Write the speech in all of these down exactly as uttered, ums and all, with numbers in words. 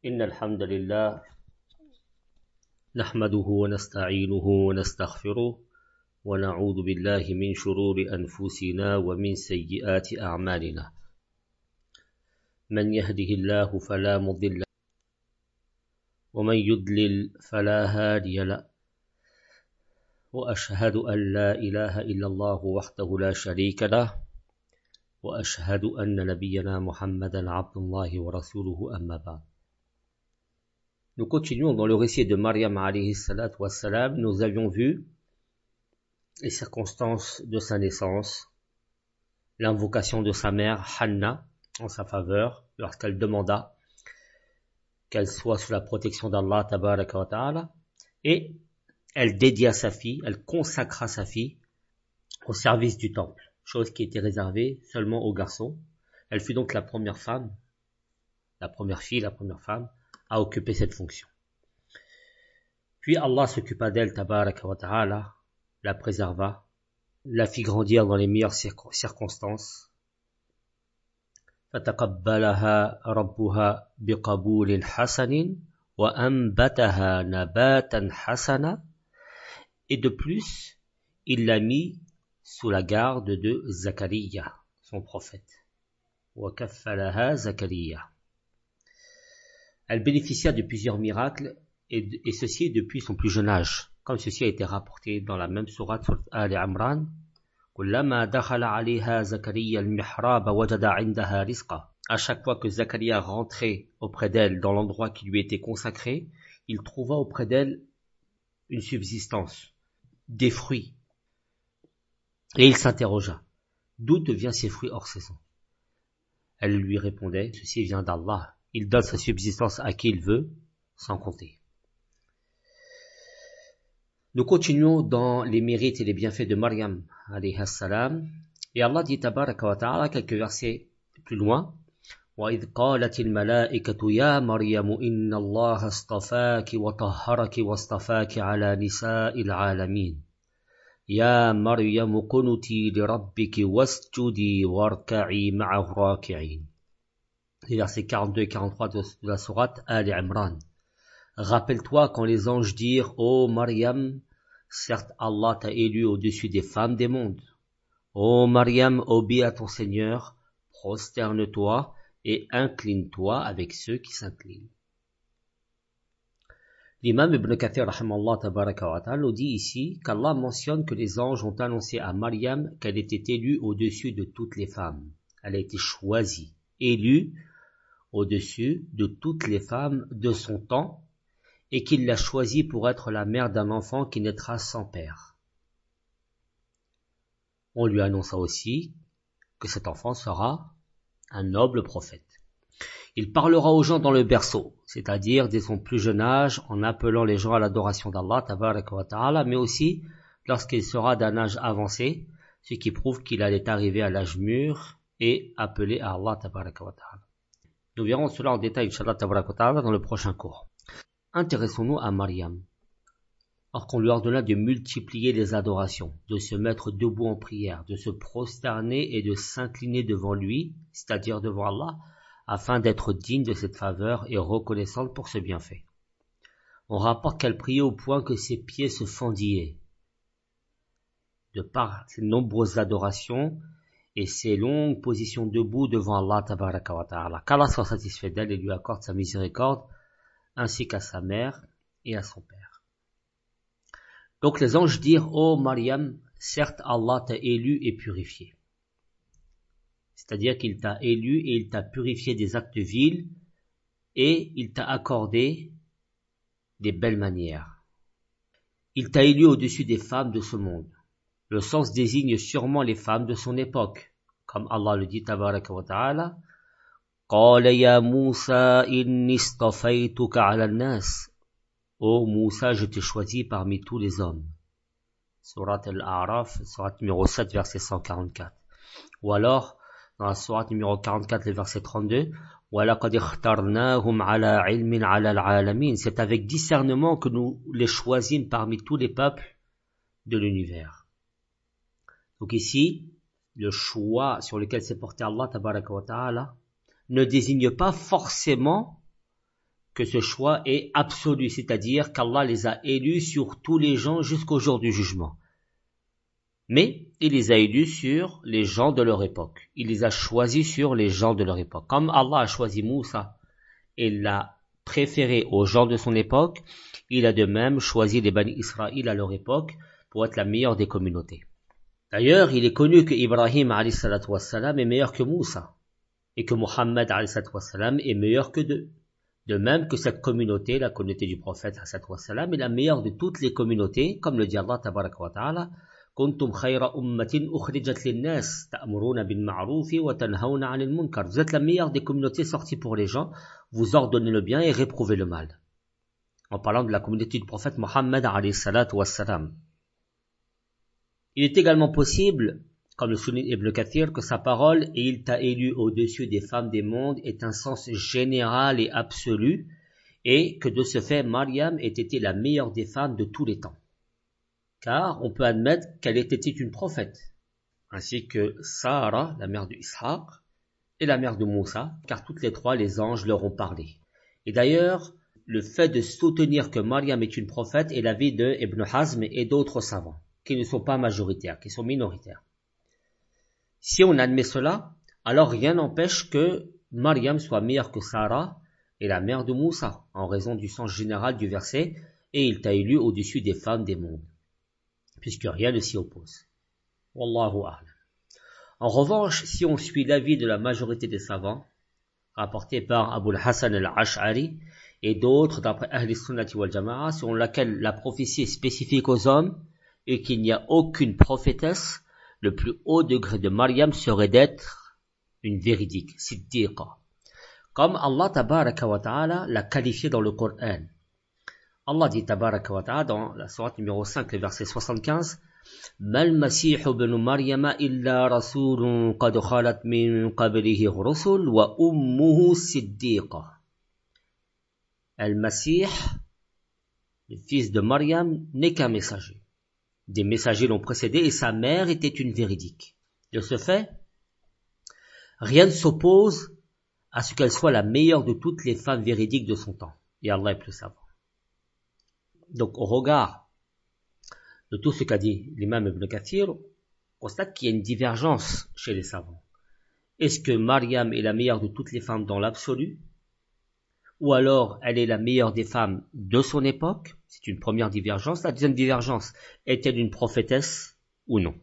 إن الحمد لله نحمده ونستعينه ونستغفره ونعوذ بالله من شرور أنفسنا ومن سيئات أعمالنا من يهده الله فلا مضل له ومن يضلل فلا هادي له وأشهد أن لا إله إلا الله وحده لا شريك له وأشهد أن نبينا محمدا عبد الله ورسوله أما بعد. Nous continuons dans le récit de Maryam alayhi salatu wassalam. Nous avions vu les circonstances de sa naissance, l'invocation de sa mère Hanna en sa faveur lorsqu'elle demanda qu'elle soit sous la protection d'Allah tabaraka wa ta'ala, et elle dédia sa fille, elle consacra sa fille au service du temple, chose qui était réservée seulement aux garçons. Elle fut donc la première femme, la première fille, la première femme à occuper cette fonction. Puis Allah s'occupa d'elle, tabaraka wa ta'ala, la préserva, la fit grandir dans les meilleures circonstances. فَتَقَبَّلَهَا رَبُّهَا بِقَبُولٍ حَسَنٍ وَأَنْبَتَهَا نَبَاتًا حَسَنًا. Et de plus, il l'a mis sous la garde de Zachariah, son prophète. وَكَفَّلَهَا زَكَرِيَّا. Elle bénéficia de plusieurs miracles, et, et ceci depuis son plus jeune âge, comme ceci a été rapporté dans la même sourate, sourate Ali Imran. كُلَّمَا دَخَلَ عَلَيْهَا زَكَرِيَّا الْمِحْرَابَ وَجَدَ عِنْدَهَا رِزْقًا. À chaque fois que Zacharia rentrait auprès d'elle dans l'endroit qui lui était consacré, il trouva auprès d'elle une subsistance, des fruits. Et il s'interrogea: d'où te viennent ces fruits hors saison? Elle lui répondait: ceci vient d'Allah. Il donne sa subsistance à qui il veut, sans compter. Nous continuons dans les mérites et les bienfaits de Maryam alayha salam. Et Allah dit tabaraka wa ta'ala quelques versets plus loin: وَإِذْ قَالَتِ الْمَلَائِكَةُ يَا مَرْيَمُ إِنَّ اللَّهَ اصْطَفَاكِ وَطَهَّرَكِ وَاصْطَفَاكِ عَلَى نِسَاءِ الْعَالَمِينَ يَا مَرْيَمُ قُنُتِي لِرَبِّكِ وَاسْجُدِي وَارْكَعِي مَعَ الرَّاكِعِينَ. Les versets quarante-deux et quarante-trois de la sourate Ali Imran. Rappelle-toi quand les anges dirent: ô Maryam, certes Allah t'a élu au-dessus des femmes des mondes. Ô Maryam, obéis à ton Seigneur, prosterne-toi et incline-toi avec ceux qui s'inclinent. L'imam Ibn Kathir rahimallah tabaraka wa ta'ala nous dit ici qu'Allah mentionne que les anges ont annoncé à Maryam qu'elle était élue au-dessus de toutes les femmes. Elle a été choisie, élue au-dessus de toutes les femmes de son temps, et qu'il l'a choisie pour être la mère d'un enfant qui naîtra sans père. On lui annonça aussi que cet enfant sera un noble prophète. Il parlera aux gens dans le berceau, c'est-à-dire dès son plus jeune âge, en appelant les gens à l'adoration d'Allah tabaraka wa ta'ala, mais aussi lorsqu'il sera d'un âge avancé, ce qui prouve qu'il allait arriver à l'âge mûr et appeler à Allah tabaraka wa ta'ala. Nous verrons cela en détail, Inch'Allah tabaraka wa ta'ala, dans le prochain cours. Intéressons-nous à Maryam. Or qu'on lui ordonna de multiplier les adorations, de se mettre debout en prière, de se prosterner et de s'incliner devant lui, c'est-à-dire devant Allah, afin d'être digne de cette faveur et reconnaissante pour ce bienfait. On rapporte qu'elle priait au point que ses pieds se fendillaient. De par ses nombreuses adorations et ses longues positions debout devant Allah tabaraka wa ta'ala, qu'Allah soit satisfait d'elle et lui accorde sa miséricorde, ainsi qu'à sa mère et à son père. Donc les anges dirent: ô Maryam, certes Allah t'a élu et purifié. C'est-à-dire qu'il t'a élu et il t'a purifié des actes vils et il t'a accordé des belles manières. Il t'a élu au-dessus des femmes de ce monde. Le sens désigne sûrement les femmes de son époque, comme Allah le dit tabaraka wa ta'ala: قال يا موسى إني اصطفيتك على الناس. Ô Moussa, je t'ai choisi parmi tous les hommes. Sourate Al-A'raf, sourate numéro sept, verset cent quarante-quatre. Ou alors, dans la sourate numéro quarante-quatre, le verset trente-deux, وَلَقَدْ اخْتَرْنَاهُمْ عَلَى عِلْمٍ عَلَى الْعَالَمِينَ. C'est avec discernement que nous les choisîmes parmi tous les peuples de l'univers. Donc ici, le choix sur lequel s'est porté Allah tabaraka wa ta'ala ne désigne pas forcément que ce choix est absolu, c'est-à-dire qu'Allah les a élus sur tous les gens jusqu'au jour du jugement. Mais il les a élus sur les gens de leur époque. Il les a choisis sur les gens de leur époque. Comme Allah a choisi Moussa et l'a préféré aux gens de son époque, il a de même choisi les Bani Israël à leur époque pour être la meilleure des communautés. D'ailleurs, il est connu que Ibrahim alayhi salatu wassalam est meilleur que Moussa et que Mohammed alayhi salatu wassalam est meilleur que d'eux. De même que cette communauté, la communauté du prophète alayhi salatu wassalam, est la meilleure de toutes les communautés, comme le dit Allah tabaraka wa ta'ala, Kuntum khayra ummatin ukhrijat lin-nas ta'muruna bil ma'ruf wa tanhauna 'anil munkar. Vous êtes la meilleure des communautés sorties pour les gens, vous ordonnez le bien et réprouvez le mal. En parlant de la communauté du prophète Mohammed alayhi salatu wassalam. Il est également possible, comme le souligne Ibn Kathir, que sa parole « et il t'a élu au-dessus des femmes des mondes » est un sens général et absolu, et que de ce fait, Maryam ait été la meilleure des femmes de tous les temps. Car on peut admettre qu'elle était une prophète, ainsi que Sarah, la mère de Ishaq, et la mère de Moussa, car toutes les trois, les anges leur ont parlé. Et d'ailleurs, le fait de soutenir que Maryam est une prophète est l'avis de Ibn Hazm et d'autres savants, qui ne sont pas majoritaires, qui sont minoritaires. Si on admet cela, alors rien n'empêche que Maryam soit meilleure que Sarah et la mère de Moussa, en raison du sens général du verset, et il t'a élu au-dessus des femmes des mondes, puisque rien ne s'y oppose. Wallahu a'lam. En revanche, si on suit l'avis de la majorité des savants, rapporté par Abu al-Hasan al-Ash'ari et d'autres d'après Ahl Sunnati wal Jama'a, selon laquelle la prophétie est spécifique aux hommes et qu'il n'y a aucune prophétesse, le plus haut degré de Maryam serait d'être une véridique, siddiqa. Comme Allah tabaraka wa ta'ala l'a qualifié dans le Coran. Allah dit tabaraka wa ta'ala dans la sourate numéro cinq, le verset soixante-quinze, Mal masihu ibn Maryama illa rasulun qad khalat min qablihi rusul wa ummuhu siddiqa. Al-Masih, le fils de Maryam, n'est qu'un messager. Des messagers l'ont précédé et sa mère était une véridique. De ce fait, rien ne s'oppose à ce qu'elle soit la meilleure de toutes les femmes véridiques de son temps. Et Allah est plus savant. Donc, au regard de tout ce qu'a dit l'imam Ibn Kathir, on constate qu'il y a une divergence chez les savants. Est-ce que Maryam est la meilleure de toutes les femmes dans l'absolu? Ou alors elle est la meilleure des femmes de son époque? C'est une première divergence. La deuxième divergence, est-elle une prophétesse ou non?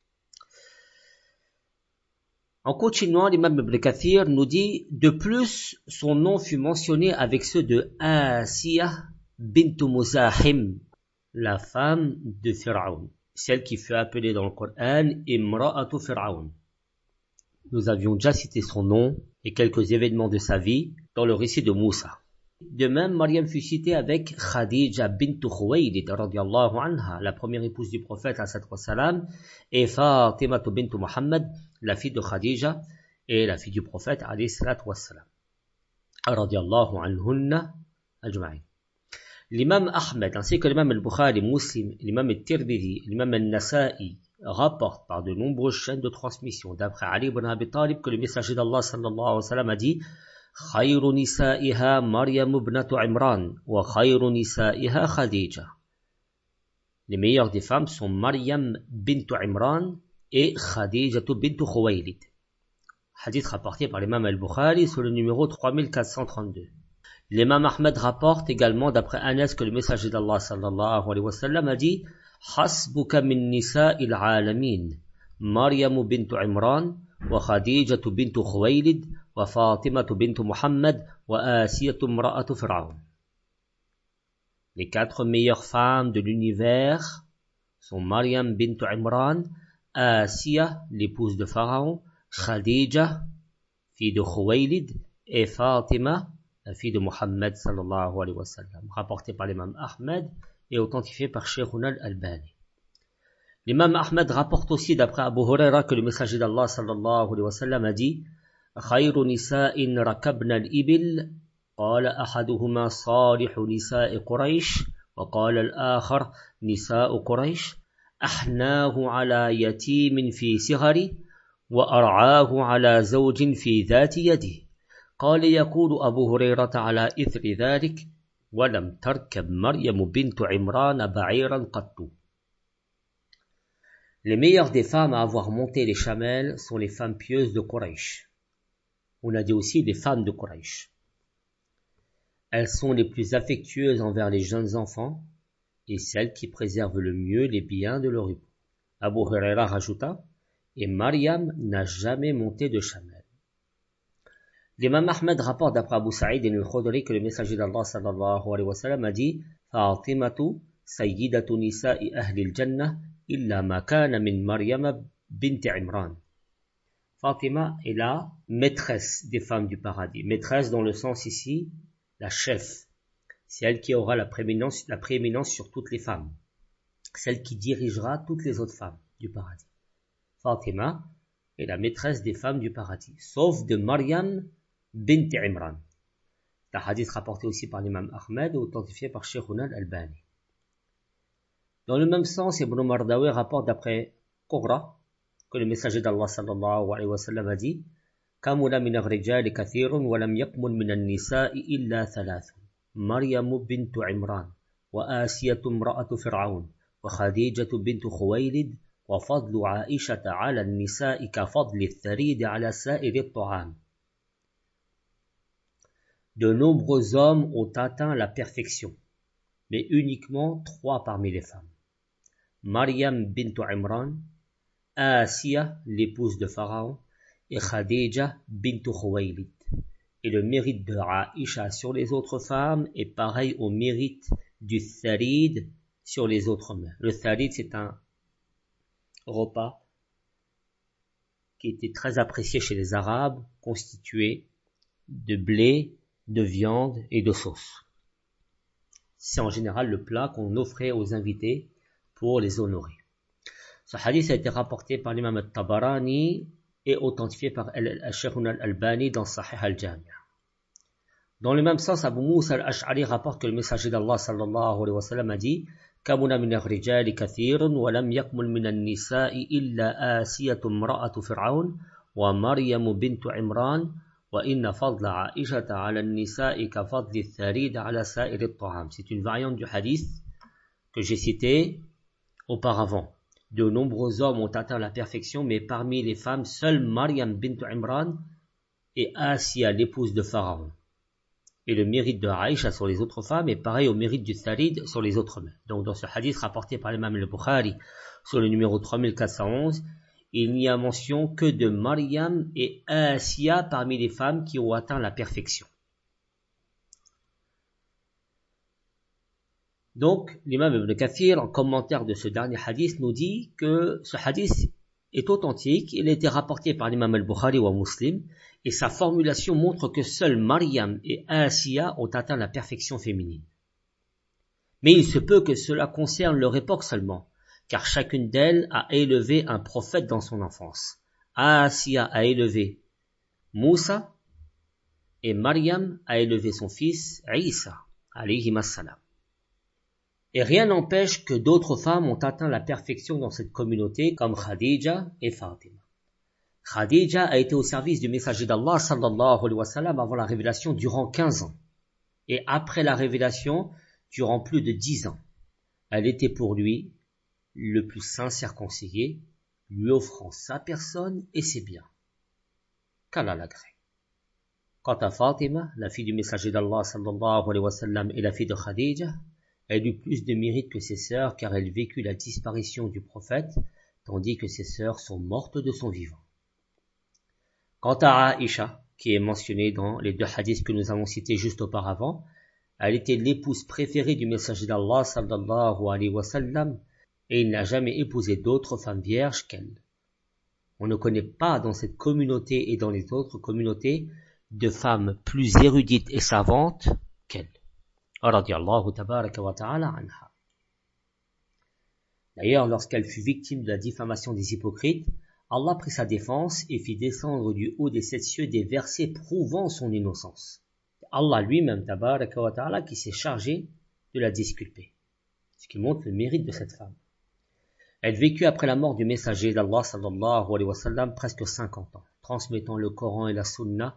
En continuant, l'imam Ibn Kathir nous dit, de plus, son nom fut mentionné avec ceux de Asiya bint Muzahim, la femme de Pharaon, celle qui fut appelée dans le Coran Imra'atu Pharaon. Nous avions déjà cité son nom et quelques événements de sa vie dans le récit de Moussa. De même, Maryam fut citée avec Khadija bint Khuwaylid radiyallahu anha, la première épouse du prophète sallallahu alayhi wa sallam, et Fatima bint Muhammad, la fille de Khadija et la fille du prophète alayhi wa sallam. Radiyallahu anhunna ajma'in. L'imam Ahmed, ainsi que l'imam al-Bukhari, Muslim, l'imam al-Tirmidhi, l'imam al-Nasa'i, rapportent par de nombreuses chaînes de transmission d'après Ali ibn Abi Talib que le messager d'Allah sallallahu alayhi wa sallam a dit Khayru nisa'iha Maryam ibnatu Imran wa khayru nisa'iha Khadija. Les meilleures des femmes sont Maryam bintu Imran et Khadija bintu Khuwaylid. Hadith rapporté par l'imam al-Bukhari sur le numéro trois mille quatre cent trente-deux. L'imam Ahmed rapporte également d'après Anas que le messager d'Allah sallallahu alayhi wa sallam a dit Hasbuka min nisa'il alamin Maryam bintu Imran wa Khadija bintu Khuwaylid wa Fatima bintu Muhammad wa Asiya imra'atu Fir'aun. Les quatre meilleures femmes de l'univers sont Maryam bintu Imran, Asiya, l'épouse de Pharaon, Khadija, fille de Khuwaylid, et Fatima, la fille de Muhammad sallallahu alayhi wa sallam, rapporté par l'imam Ahmed et authentifié par Sheikhuna al-Albani. L'imam Ahmed rapporte aussi d'après Abu Huraira que le messager d'Allah sallallahu alayhi wa sallam a dit Khayru nisa'in rakabna al-ibil قال أحدهما صالح نساء قريش وقال الآخر نساء قريش أحناه على يتيم في صغره وأرعاه على زوج في ذات يده قال يقول أبو هريرة على إثر ذلك ولم تركب مريم بنت عمران بعيرا قط. Les meilleures des femmes à avoir monté les chamelles sont les femmes pieuses de Quraysh. On a dit aussi les femmes de Quraysh. Elles sont les plus affectueuses envers les jeunes enfants et celles qui préservent le mieux les biens de leur époux. Abu Huraira rajouta, et Mariam n'a jamais monté de chamelle. L'imam Ahmed rapporte d'après Abu Sa'id al-Khudri que le messager d'Allah sallallahu alayhi wa sallam a dit Fatimatu sayyidatu nisa'i ahli al-jannah illa ma kana min Maryam bint Imran. Fatima est la maîtresse des femmes du paradis. Maîtresse dans le sens ici, la chef. C'est elle qui aura la prééminence, la prééminence sur toutes les femmes. Celle qui dirigera toutes les autres femmes du paradis. Fatima est la maîtresse des femmes du paradis, sauf de Maryam bint Imran. Le hadith rapporté aussi par l'imam Ahmed et authentifié par Sheikhuna al-Albani. Dans le même sens, Ibn Mardawi rapporte d'après Qurra que le messager d'Allah sallallahu alayhi wa sallam a dit Kamula min ar-rijali kathirun wa lam yakmul min an-nisa'i illa thalathun Maryam bint Imran wa Asiyatu imra'atu Fir'aun wa Khadijatu bint Khuwaylid wa fadlu Aisha 'ala an-nisa'i ka fadli ath-tharid 'ala sa'iri at-ta'am. De nombreux hommes ont atteint la perfection, mais uniquement trois parmi les femmes. Maryam bint Imran, Asiya, l'épouse de Pharaon, et Khadija bint Khuwaylid. Et le mérite de Aisha sur les autres femmes est pareil au mérite du tharid sur les autres mères. Le tharid, c'est un repas qui était très apprécié chez les Arabes, constitué de blé, de viande et de sauce. C'est en général le plat qu'on offrait aux invités pour les honorer. Ce hadith a été rapporté par l'imam al-Tabarani et authentifié par Sheikhuna al-Albani dans Sahih al-Jami'. Dans le même sens, Abu Musa al-Ash'ari rapporte que le messager d'Allah sallallahu alayhi wa sallam a dit Kamuna min ar-rijali kathirun wa lam yakmul min an-nisa'i illa Asiyatu imra'atu Fir'aun wa Maryam bint Imran wa inna fadla Aisha 'ala an-nisa'i ka fadli ath-tharid 'ala sa'iri at-ta'am. C'est une variante du hadith que j'ai cité auparavant. De nombreux hommes ont atteint la perfection, mais parmi les femmes, seule Maryam bint Imran et Asiya, l'épouse de Pharaon. Et le mérite de Aïcha sur les autres femmes est pareil au mérite du Tharid sur les autres mères. Donc dans ce hadith rapporté par l'imam al-Bukhari sur le numéro trois mille quatre cent onze, il n'y a mention que de Maryam et Asiya parmi les femmes qui ont atteint la perfection. Donc, l'imam Ibn Kathir, en commentaire de ce dernier hadith, nous dit que ce hadith est authentique, il a été rapporté par l'imam al-Bukhari ou Muslim, et sa formulation montre que seuls Maryam et Asiya ont atteint la perfection féminine. Mais il se peut que cela concerne leur époque seulement, car chacune d'elles a élevé un prophète dans son enfance. Asiya a élevé Moussa, et Maryam a élevé son fils Isa, alayhi as-salam. Et rien n'empêche que d'autres femmes ont atteint la perfection dans cette communauté, comme Khadija et Fatima. Khadija a été au service du messager d'Allah sallallahu alayhi wa sallam avant la révélation durant quinze ans. Et après la révélation, durant plus de dix ans. Elle était pour lui le plus sincère conseiller, lui offrant sa personne et ses biens. Qu'Allah l'agrée. Quant à Fatima, la fille du messager d'Allah sallallahu alayhi wa sallam et la fille de Khadija, elle eut plus de mérite que ses sœurs car elle vécut la disparition du prophète, tandis que ses sœurs sont mortes de son vivant. Quant à Aïcha, qui est mentionnée dans les deux hadiths que nous avons cités juste auparavant, elle était l'épouse préférée du messager d'Allah sallallahu alayhi wa sallam et il n'a jamais épousé d'autres femmes vierges qu'elle. On ne connaît pas dans cette communauté et dans les autres communautés de femmes plus érudites et savantes qu'elle. D'ailleurs, lorsqu'elle fut victime de la diffamation des hypocrites, Allah prit sa défense et fit descendre du haut des sept cieux des versets prouvant son innocence. Allah lui-même, tabaraka wa ta'ala, qui s'est chargé de la disculper. Ce qui montre le mérite de cette femme. Elle vécut après la mort du messager d'Allah sallallahu alayhi wa sallam presque cinquante ans, transmettant le Coran et la Sunna,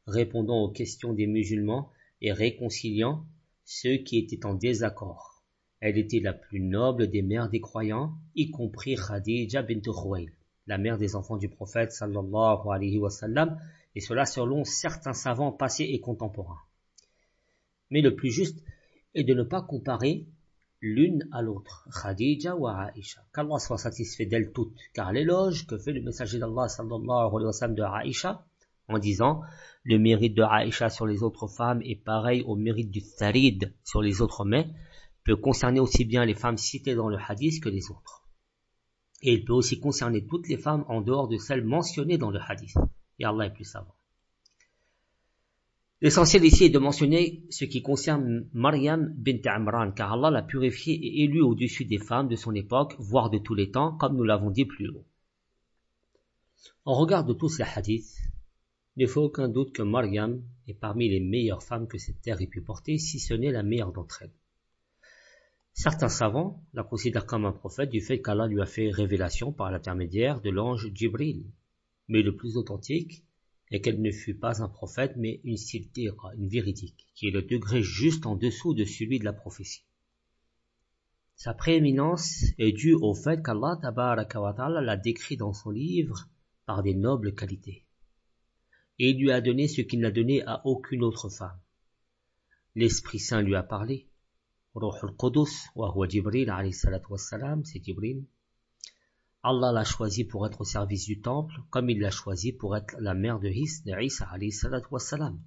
répondant aux questions des musulmans et réconciliant ceux qui étaient en désaccord. Elle était la plus noble des mères des croyants, y compris Khadija bint Khuwaylid, la mère des enfants du prophète sallallahu alayhi wa sallam, et cela selon certains savants passés et contemporains. Mais le plus juste est de ne pas comparer l'une à l'autre, Khadija ou Aïcha, qu'Allah soit satisfait d'elles toutes, car l'éloge que fait le messager d'Allah sallallahu alayhi wa sallam de Aïcha, en disant le mérite de Aïcha sur les autres femmes est pareil au mérite du Tharid sur les autres mets, peut concerner aussi bien les femmes citées dans le hadith que les autres. Et il peut aussi concerner toutes les femmes en dehors de celles mentionnées dans le hadith. Et Allah est plus savant. L'essentiel ici est de mentionner ce qui concerne Maryam bint Imran, car Allah l'a purifiée et élue au-dessus des femmes de son époque, voire de tous les temps, comme nous l'avons dit plus haut. En regard de tous ces hadiths, il ne fait aucun doute que Maryam est parmi les meilleures femmes que cette terre ait pu porter, si ce n'est la meilleure d'entre elles. Certains savants la considèrent comme un prophète du fait qu'Allah lui a fait révélation par l'intermédiaire de l'ange Jibril. Mais le plus authentique est qu'elle ne fut pas un prophète, mais une siddiqa, une véridique, qui est le degré juste en dessous de celui de la prophétie. Sa prééminence est due au fait qu'Allah tabaraka wa ta'ala l'a décrit dans son livre par des nobles qualités. Et il lui a donné ce qu'il n'a donné à aucune autre femme. L'Esprit Saint lui a parlé. Ruh al-Qudus, wa huwa Jibril alayhi salatu wassalam, c'est Jibril. Allah l'a choisi pour être au service du temple, comme il l'a choisi pour être la mère de Isa alayhi salatu wassalam.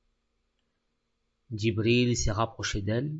Jibril s'est rapproché d'elle,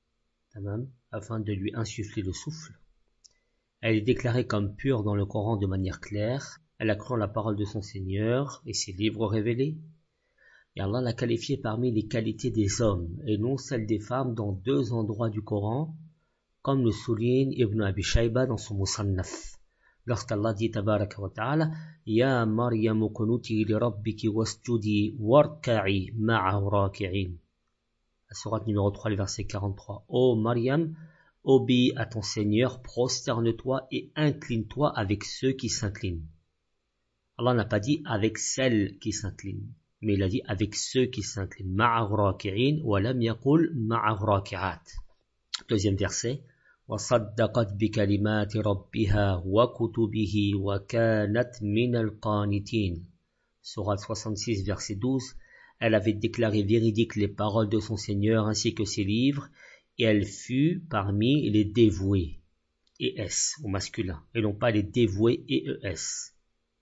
afin de lui insuffler le souffle. Elle est déclarée comme pure dans le Coran de manière claire. Elle a cru en la parole de son Seigneur et ses livres révélés. Et Allah l'a qualifiée parmi les qualités des hommes et non celles des femmes dans deux endroits du Coran, comme le souligne Ibn Abi Shayba dans son Musannaf. Lorsqu'Allah dit tabaraka wa ta'ala Ya Maryamu kunuti li rabbiki wasjudi warka'i ma'a raki'in. La sourate numéro trois, le verset quarante-trois. Ô Maryam, obéis à ton Seigneur, prosterne-toi et incline-toi avec ceux qui s'inclinent. Allah n'a pas dit avec celles qui s'inclinent, mais il a dit avec ceux qui s'inclinent. Ma'a raki'in wa lam yaqul ma'a raki'at. Deuxième verset. وصدقت بكلمات ربها وكتبه وكانت من القانتين. Sourate soixante-six, verset douze. Elle avait déclaré véridiques les paroles de son Seigneur ainsi que ses livres, et elle fut parmi les dévoués, et S au masculin, et non pas les dévoués et ES.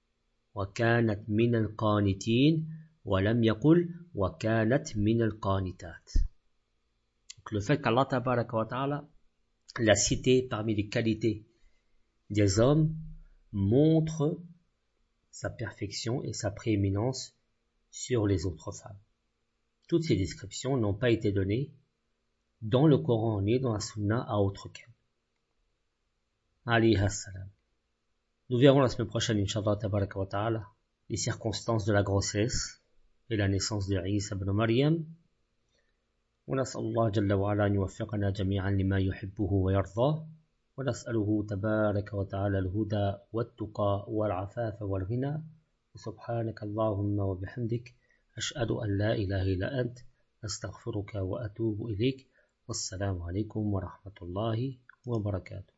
وكانت من القانتين ولم يقل وكانت من القانتات. Donc le fait qu'Allah tabaraka wa ta'ala l'a cité parmi les qualités des hommes montre sa perfection et sa prééminence sur les autres femmes. Toutes ces descriptions n'ont pas été données dans le Coran ni dans la Sunna à autre qu'elle. Alayhi salam. Nous verrons la semaine prochaine, Inch'Allah tabaraka wa ta'ala, les circonstances de la grossesse et la naissance de Isa ibn Maryam. ونسأل الله جل وعلا أن يوفقنا جميعا لما يحبه ويرضاه ونسأله تبارك وتعالى الهدى والتقى والعفاف والغنى وسبحانك اللهم وبحمدك أشهد أن لا إله إلا أنت أستغفرك وأتوب إليك والسلام عليكم ورحمة الله وبركاته.